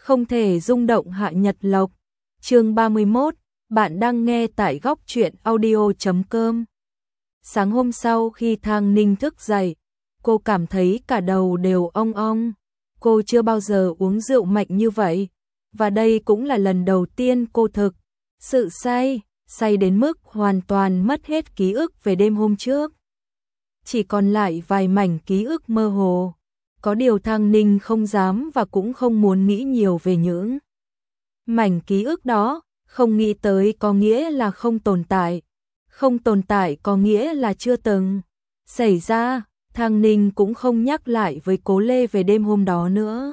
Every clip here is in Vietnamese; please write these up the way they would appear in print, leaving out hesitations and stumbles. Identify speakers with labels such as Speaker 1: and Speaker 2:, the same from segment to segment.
Speaker 1: Không thể rung động hạ nhật lộc. Chương 31, bạn đang nghe tại góc truyện audio.com. Sáng hôm sau khi Thang Ninh thức dậy, cô cảm thấy cả đầu đều ong ong. Cô chưa bao giờ uống rượu mạnh như vậy, và đây cũng là lần đầu tiên cô thực sự say đến mức hoàn toàn mất hết ký ức về đêm hôm trước. Chỉ còn lại vài mảnh ký ức mơ hồ. Có điều Thang Ninh không dám và cũng không muốn nghĩ nhiều về những mảnh ký ức đó. Không nghĩ tới có nghĩa là không tồn tại, không tồn tại có nghĩa là chưa từng xảy ra. Thang Ninh cũng không nhắc lại với Cố Lê về đêm hôm đó nữa.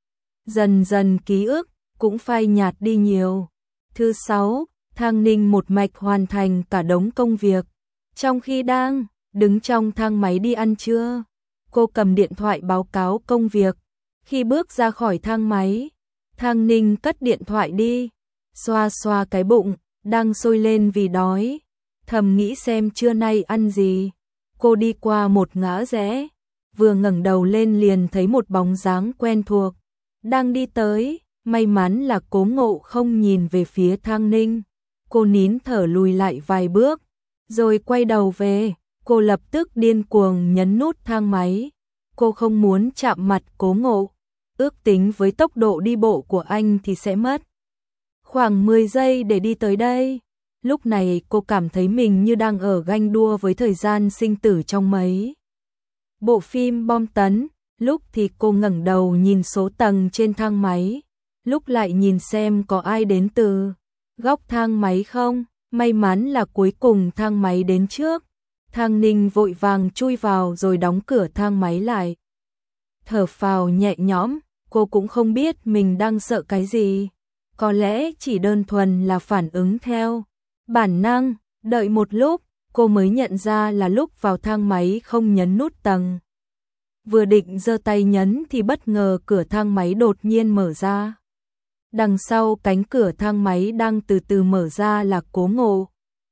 Speaker 1: Dần dần ký ức cũng phai nhạt đi nhiều. Thứ sáu, Thang Ninh một mạch hoàn thành cả đống công việc. Trong khi đang đứng trong thang máy đi ăn trưa, cô cầm điện thoại báo cáo công việc. Khi bước ra khỏi thang máy, Thang Ninh cất điện thoại đi, xoa xoa cái bụng đang sôi lên vì đói, thầm nghĩ xem trưa nay ăn gì. Cô đi qua một ngã rẽ, vừa ngẩng đầu lên liền thấy một bóng dáng quen thuộc đang đi tới. May mắn là Cố Ngộ không nhìn về phía Thang Ninh. Cô nín thở lùi lại vài bước, rồi quay đầu về. Cô lập tức điên cuồng nhấn nút thang máy. Cô không muốn chạm mặt Cố Ngộ. Ước tính với tốc độ đi bộ của anh thì sẽ mất khoảng 10 giây để đi tới đây. Lúc này cô cảm thấy mình như đang ở ganh đua với thời gian sinh tử trong mấy bộ phim bom tấn. Lúc thì cô ngẩng đầu nhìn số tầng trên thang máy, lúc lại nhìn xem có ai đến từ góc thang máy không. May mắn là cuối cùng thang máy đến trước. Thang Ninh vội vàng chui vào rồi đóng cửa thang máy lại. Thở phào nhẹ nhõm, cô cũng không biết mình đang sợ cái gì. Có lẽ chỉ đơn thuần là phản ứng theo bản năng. Đợi một lúc, cô mới nhận ra là lúc vào thang máy không nhấn nút tầng. Vừa định giơ tay nhấn thì bất ngờ cửa thang máy đột nhiên mở ra. Đằng sau cánh cửa thang máy đang từ từ mở ra là Cố Ngộ.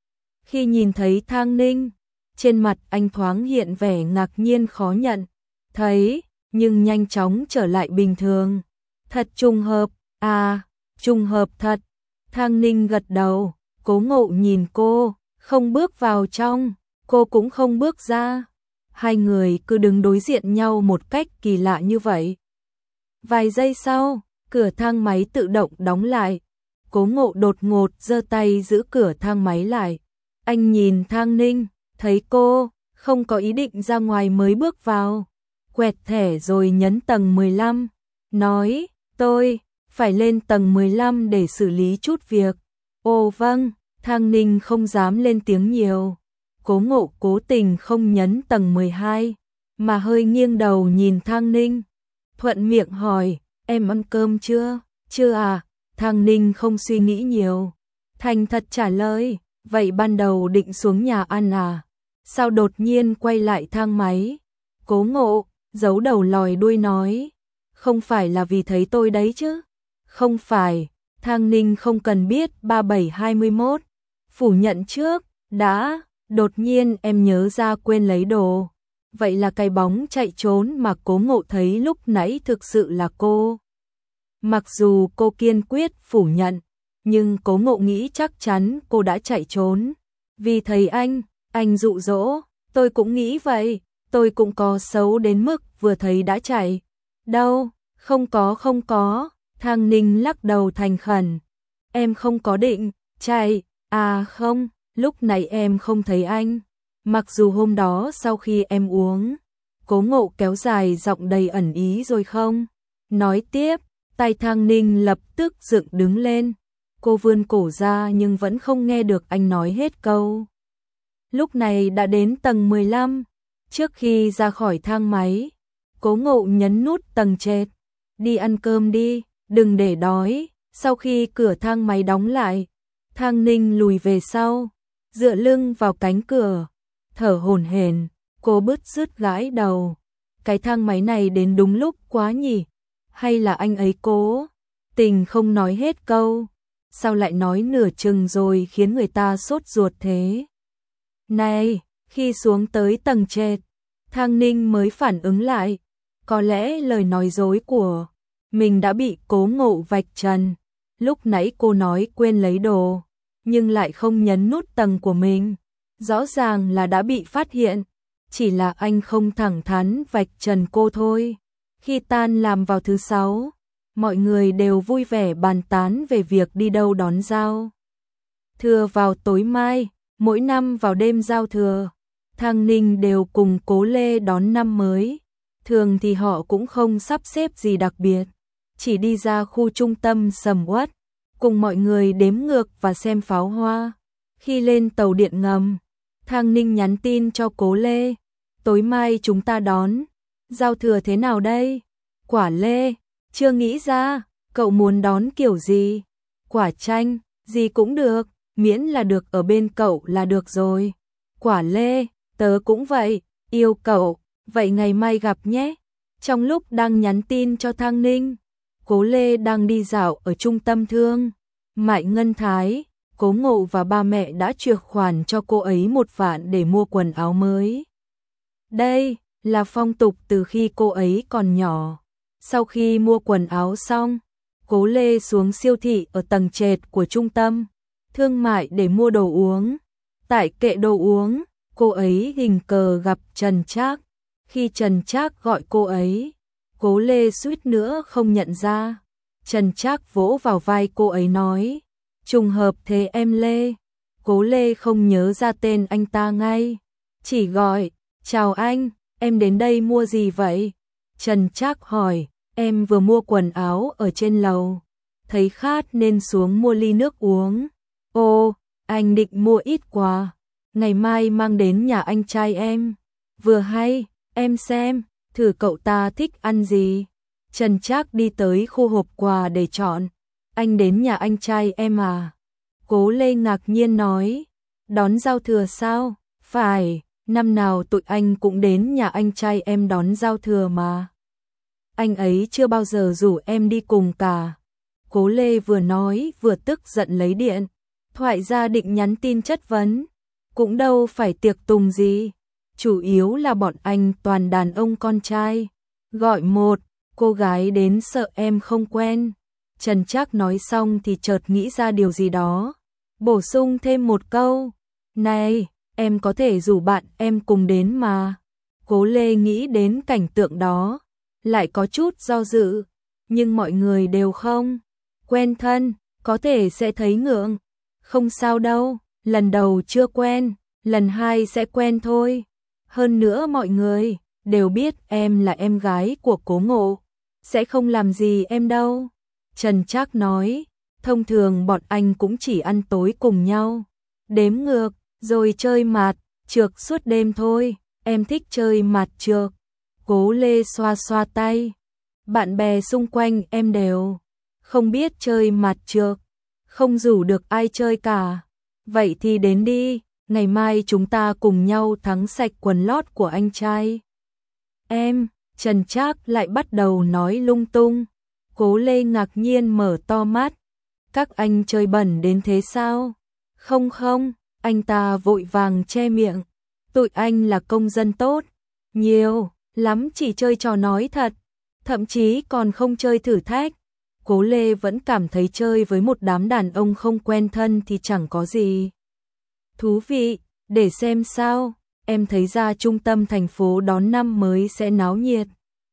Speaker 1: Khi nhìn thấy Thang Ninh, trên mặt anh thoáng hiện vẻ ngạc nhiên khó nhận thấy, nhưng nhanh chóng trở lại bình thường. Thật trùng hợp, à, trùng hợp thật. Thang Ninh gật đầu. Cố Ngộ nhìn cô, không bước vào trong, cô cũng không bước ra. Hai người cứ đứng đối diện nhau một cách kỳ lạ như vậy. Vài giây sau, cửa thang máy tự động đóng lại. Cố Ngộ đột ngột giơ tay giữ cửa thang máy lại. Anh nhìn Thang Ninh, thấy cô không có ý định ra ngoài mới bước vào. Quẹt thẻ rồi nhấn tầng 15, nói, tôi phải lên tầng 15 để xử lý chút việc. Ồ vâng. Thang Ninh không dám lên tiếng nhiều. Cố Ngộ cố tình không nhấn tầng 12, mà hơi nghiêng đầu nhìn Thang Ninh. Thuận miệng hỏi, em ăn cơm chưa? Chưa à? Thang Ninh không suy nghĩ nhiều, thành thật trả lời, vậy ban đầu định xuống nhà ăn à? Sao đột nhiên quay lại thang máy? Cố Ngộ giấu đầu lòi đuôi nói, không phải là vì thấy tôi đấy chứ? Không phải. Thang Ninh không cần biết 3721, phủ nhận trước đã. Đột nhiên em nhớ ra quên lấy đồ. Vậy là cái bóng chạy trốn mà Cố Ngộ thấy lúc nãy thực sự là cô. Mặc dù cô kiên quyết phủ nhận, nhưng Cố Ngộ nghĩ chắc chắn cô đã chạy trốn vì thấy anh dụ dỗ. Tôi cũng nghĩ vậy, tôi cũng có xấu đến mức vừa thấy đã chạy. Đâu, không có. Thang Ninh lắc đầu thành khẩn. Em không có định chạy, à không, lúc này em không thấy anh. Mặc dù hôm đó sau khi em uống, Cố Ngộ kéo dài giọng đầy ẩn ý rồi không nói tiếp. Tay Thang Ninh lập tức dựng đứng lên. Cô vươn cổ ra nhưng vẫn không nghe được anh nói hết câu. Lúc này đã đến tầng 15. Trước khi ra khỏi thang máy, Cố Ngộ nhấn nút tầng trệt. Đi ăn cơm đi, đừng để đói. Sau khi cửa thang máy đóng lại, Thang Ninh lùi về sau, dựa lưng vào cánh cửa, thở hổn hển. Cô bứt rứt gãi đầu. Cái thang máy này đến đúng lúc quá nhỉ? Hay là anh ấy cố tình không nói hết câu? Sao lại nói nửa chừng rồi khiến người ta sốt ruột thế? Này, khi xuống tới tầng trệt, Thang Ninh mới phản ứng lại. Có lẽ lời nói dối của mình đã bị Cố Ngộ vạch trần. Lúc nãy cô nói quên lấy đồ, nhưng lại không nhấn nút tầng của mình. Rõ ràng là đã bị phát hiện, chỉ là anh không thẳng thắn vạch trần cô thôi. Khi tan làm vào thứ 6, mọi người đều vui vẻ bàn tán về việc đi đâu đón giao thừa vào tối mai. Mỗi năm vào đêm giao thừa, Thang Ninh đều cùng Cố Lê đón năm mới. Thường thì họ cũng không sắp xếp gì đặc biệt, chỉ đi ra khu trung tâm sầm uất, cùng mọi người đếm ngược và xem pháo hoa. Khi lên tàu điện ngầm, Thang Ninh nhắn tin cho Cố Lê, tối mai chúng ta đón giao thừa thế nào đây? Quả Lê, chưa nghĩ ra, cậu muốn đón kiểu gì? Quả Chanh, gì cũng được, miễn là được ở bên cậu là được rồi. Quả Lê, tớ cũng vậy, yêu cậu, vậy ngày mai gặp nhé. Trong lúc đang nhắn tin cho Thang Ninh, Cố Lê đang đi dạo ở trung tâm thương mại Ngân Thái. Cố Ngộ và ba mẹ đã chuyển khoản cho cô ấy 1 vạn để mua quần áo mới. Đây là phong tục từ khi cô ấy còn nhỏ. Sau khi mua quần áo xong, Cố Lê xuống siêu thị ở tầng trệt của trung tâm thương mại để mua đồ uống. Tại kệ đồ uống, cô ấy tình cờ gặp Trần Trác. Khi Trần Trác gọi cô ấy, Cố Lê suýt nữa không nhận ra. Trần Trác vỗ vào vai cô ấy nói, trùng hợp thế em Lê. Cố Lê không nhớ ra tên anh ta ngay, chỉ gọi, chào anh, em đến đây mua gì vậy? Trần Trác hỏi, em vừa mua quần áo ở trên lầu, thấy khát nên xuống mua ly nước uống. Ồ, anh định mua ít quà, ngày mai mang đến nhà anh trai em. Vừa hay, em xem, thử cậu ta thích ăn gì. Trần Trác đi tới khu hộp quà để chọn. Anh đến nhà anh trai em à? Cố Lê ngạc nhiên nói, đón giao thừa sao? Phải, năm nào tụi anh cũng đến nhà anh trai em đón giao thừa mà. Anh ấy chưa bao giờ rủ em đi cùng cả. Cố Lê vừa nói vừa tức giận lấy điện thoại ra định nhắn tin chất vấn. Cũng đâu phải tiệc tùng gì, chủ yếu là bọn anh toàn đàn ông con trai. Gọi một cô gái đến sợ em không quen. Trần Trác nói xong thì chợt nghĩ ra điều gì đó, bổ sung thêm một câu, này, em có thể rủ bạn em cùng đến mà. Cố Lê nghĩ đến cảnh tượng đó, lại có chút do dự, nhưng mọi người đều không quen thân, có thể sẽ thấy ngượng. Không sao đâu, lần đầu chưa quen, lần 2 sẽ quen thôi. Hơn nữa mọi người đều biết em là em gái của Cố Ngộ, sẽ không làm gì em đâu. Trần Trác nói, thông thường bọn anh cũng chỉ ăn tối cùng nhau, đếm ngược, rồi chơi mạt trược suốt đêm thôi. Em thích chơi mạt trược. Cố Lê xoa xoa tay, bạn bè xung quanh em đều không biết chơi mạt trược, không rủ được ai chơi cả. Vậy thì đến đi, ngày mai chúng ta cùng nhau thắng sạch quần lót của anh trai em. Trần Trác lại bắt đầu nói lung tung. Cố Lê ngạc nhiên mở to mắt, các anh chơi bẩn đến thế sao? Không không, anh ta vội vàng che miệng, tụi anh là công dân tốt, nhiều lắm chỉ chơi trò nói thật, thậm chí còn không chơi thử thách. Cố Lê vẫn cảm thấy chơi với một đám đàn ông không quen thân thì chẳng có gì thú vị, để xem sao. Em thấy ra trung tâm thành phố đón năm mới sẽ náo nhiệt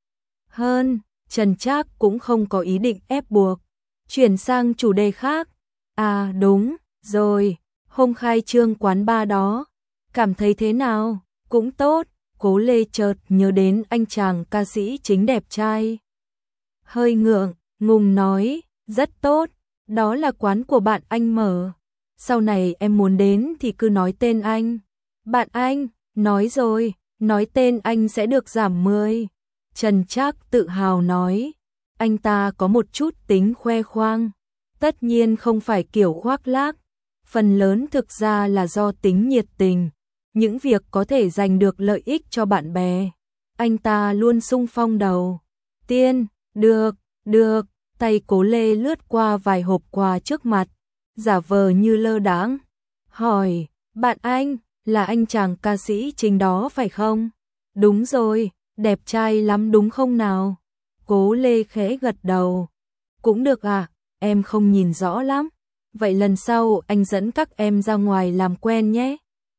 Speaker 1: hơn. Trần Trác cũng không có ý định ép buộc, chuyển sang chủ đề khác. À đúng rồi, hôm khai trương quán bar đó, cảm thấy thế nào? Cũng tốt. Cố Lê chợt nhớ đến anh chàng ca sĩ chính đẹp trai, hơi ngượng ngùng nói, rất tốt, đó là quán của bạn anh mở. Sau này em muốn đến thì cứ nói tên anh. Bạn anh, nói rồi, nói tên anh sẽ được giảm 10. Trần Trác tự hào nói, anh ta có một chút tính khoe khoang, tất nhiên không phải kiểu khoác lác, phần lớn thực ra là do tính nhiệt tình, những việc có thể giành được lợi ích cho bạn bè. Anh ta luôn xung phong đầu tiên. Được, được. Tay Cố Lê lướt qua vài hộp quà trước mặt, giả vờ như lơ đãng, hỏi, bạn anh, là anh chàng ca sĩ chính đó phải không? Đúng rồi, đẹp trai lắm đúng không nào? Cố Lê khẽ gật đầu. Cũng được à, em không nhìn rõ lắm. Vậy lần sau anh dẫn các em ra ngoài làm quen nhé.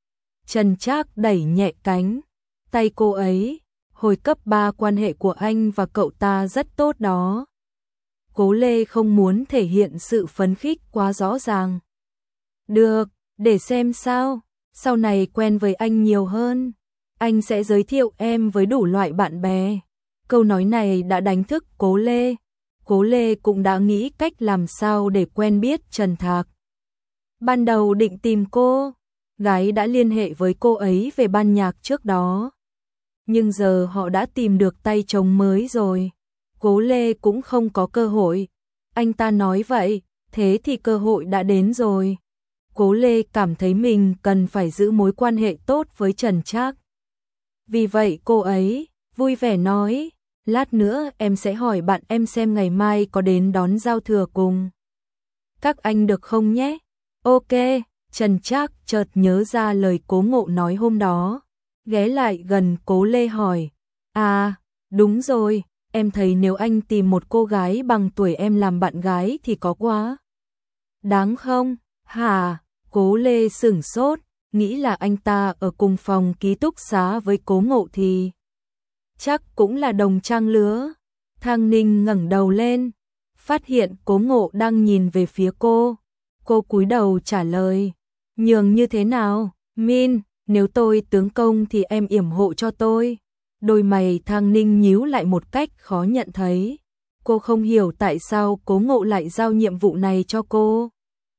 Speaker 1: Trần Trác đẩy nhẹ cánh tay cô ấy. Hồi cấp 3 quan hệ của anh và cậu ta rất tốt đó. Cố Lê không muốn thể hiện sự phấn khích quá rõ ràng. Được, để xem sao. Sau này quen với anh nhiều hơn, anh sẽ giới thiệu em với đủ loại bạn bè. Câu nói này đã đánh thức Cố Lê. Cố Lê cũng đã nghĩ cách làm sao để quen biết Trần Thạc. Ban đầu định tìm cô gái đã liên hệ với cô ấy về ban nhạc trước đó. Nhưng giờ họ đã tìm được tay trống mới rồi. Cố Lê cũng không có cơ hội. Anh ta nói vậy, thế thì cơ hội đã đến rồi. Cố Lê cảm thấy mình cần phải giữ mối quan hệ tốt với Trần Trác. Vì vậy cô ấy vui vẻ nói, lát nữa em sẽ hỏi bạn em xem ngày mai có đến đón giao thừa cùng các anh được không nhé. Ok, Trần Trác chợt nhớ ra lời Cố Ngộ nói hôm đó. Ghé lại gần Cố Lê hỏi, à, đúng rồi, em thấy nếu anh tìm một cô gái bằng tuổi em làm bạn gái thì có quá đáng không? Hả? Cố Lê sửng sốt, nghĩ là anh ta ở cùng phòng ký túc xá với Cố Ngộ thì chắc cũng là đồng trang lứa. Thang Ninh ngẩng đầu lên, phát hiện Cố Ngộ đang nhìn về phía cô. Cô cúi đầu trả lời, nhường như thế nào? Min, nếu tôi tướng công thì em yểm hộ cho tôi. Đôi mày Thang Ninh nhíu lại một cách khó nhận thấy. Cô không hiểu tại sao Cố Ngộ lại giao nhiệm vụ này cho cô.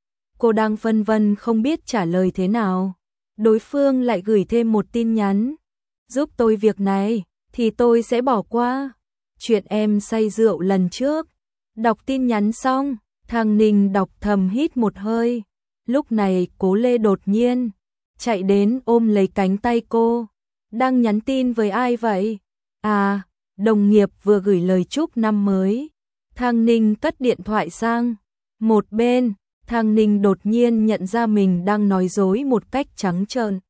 Speaker 1: Cô đang phân vân không biết trả lời thế nào. Đối phương lại gửi thêm một tin nhắn. Giúp tôi việc này, thì tôi sẽ bỏ qua chuyện em say rượu lần trước. Đọc tin nhắn xong, Thang Ninh đọc thầm hít một hơi. Lúc này Cố Lê đột nhiên chạy đến ôm lấy cánh tay cô. Đang nhắn tin với ai vậy? À, đồng nghiệp vừa gửi lời chúc năm mới. Thang Ninh cất điện thoại sang một bên. Thang Ninh đột nhiên nhận ra mình đang nói dối một cách trắng trợn.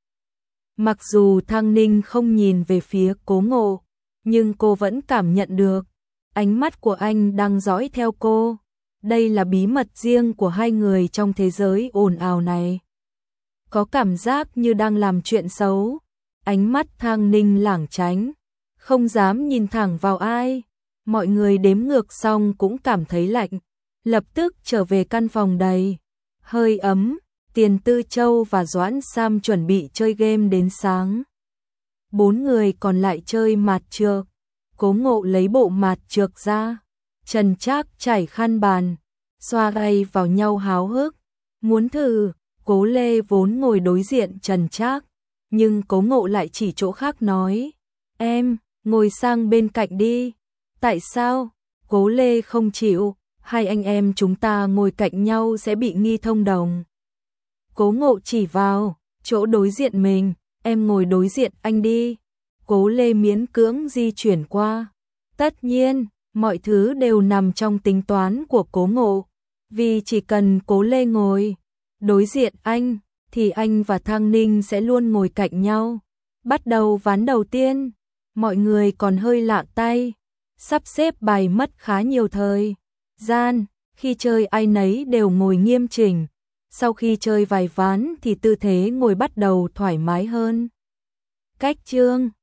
Speaker 1: Mặc dù Thang Ninh không nhìn về phía Cố Ngộ, nhưng cô vẫn cảm nhận được ánh mắt của anh đang dõi theo cô. Đây là bí mật riêng của hai người trong thế giới ồn ào này. Có cảm giác như đang làm chuyện xấu. Ánh mắt Thang Ninh lảng tránh, không dám nhìn thẳng vào ai. Mọi người đếm ngược xong cũng cảm thấy lạnh. Lập tức trở về căn phòng đầy hơi ấm. Tiền Tư Châu và Doãn Sam chuẩn bị chơi game đến sáng. 4 người còn lại chơi mạt trược. Cố Ngộ lấy bộ mạt trược ra. Trần Trác trải khăn bàn, xoa tay vào nhau háo hức. Muốn thử. Cố Lê vốn ngồi đối diện Trần Trác, nhưng Cố Ngộ lại chỉ chỗ khác nói, em, ngồi sang bên cạnh đi. Tại sao? Cố Lê không chịu, hai anh em chúng ta ngồi cạnh nhau sẽ bị nghi thông đồng. Cố Ngộ chỉ vào chỗ đối diện mình, em ngồi đối diện anh đi. Cố Lê miễn cưỡng di chuyển qua. Tất nhiên, mọi thứ đều nằm trong tính toán của Cố Ngộ, vì chỉ cần Cố Lê ngồi đối diện anh, thì anh và Thang Ninh sẽ luôn ngồi cạnh nhau. Bắt đầu ván đầu tiên, mọi người còn hơi lạ tay, sắp xếp bài mất khá nhiều thời gian. Khi chơi ai nấy đều ngồi nghiêm chỉnh. Sau khi chơi vài ván thì tư thế ngồi bắt đầu thoải mái hơn. Cách chương